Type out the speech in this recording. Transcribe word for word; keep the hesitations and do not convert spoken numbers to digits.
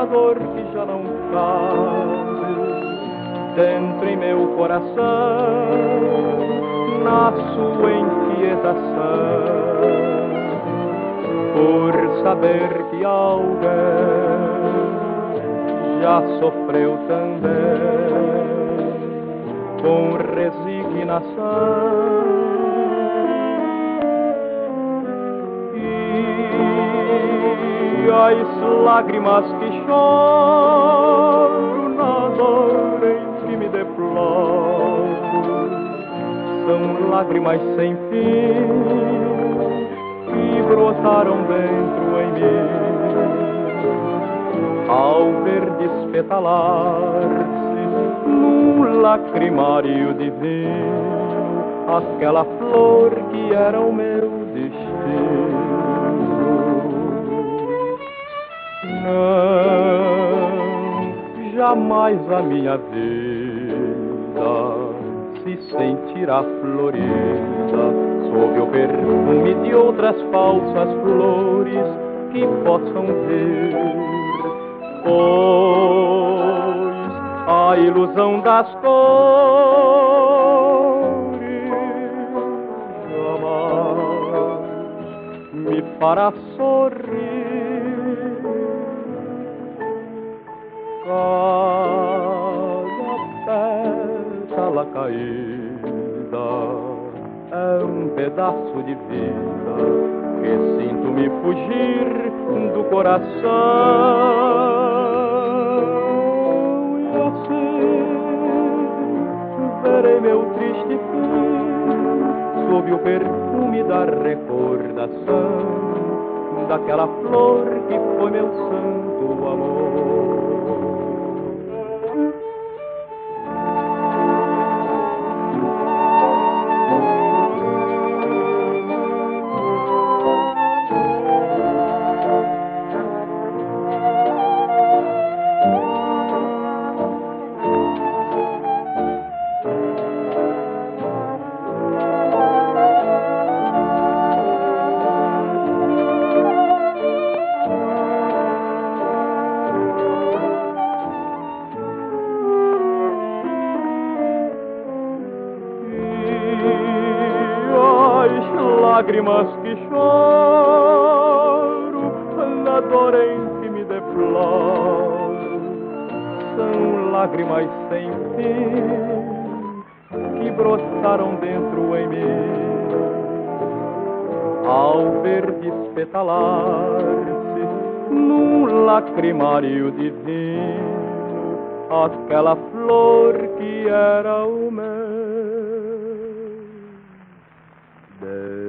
a dor que já não cabe dentro em meu coração, na sua inquietação, por saber que alguém já sofreu também com resignação. E as lágrimas que choro na dor em que me deploro são lágrimas sem fim que brotaram dentro em mim ao ver despetalar-se num lacrimário divino aquela flor que era o meu destino. Não, jamais a minha vida se sentirá florida sob o perfume de outras falsas flores que possam ver, pois a ilusão das cores jamais me fará sorrir. Cada pétala caída é um pedaço de vida que sinto me fugir do coração. E assim verei meu triste fim sob o perfume da recordação daquela flor que foi meu santo amor. Lágrimas que choro na dor em que me deploro são lágrimas sem fim que brotaram dentro em mim ao ver despetalar-se num lacrimário divino aquela flor que era o meu Deus.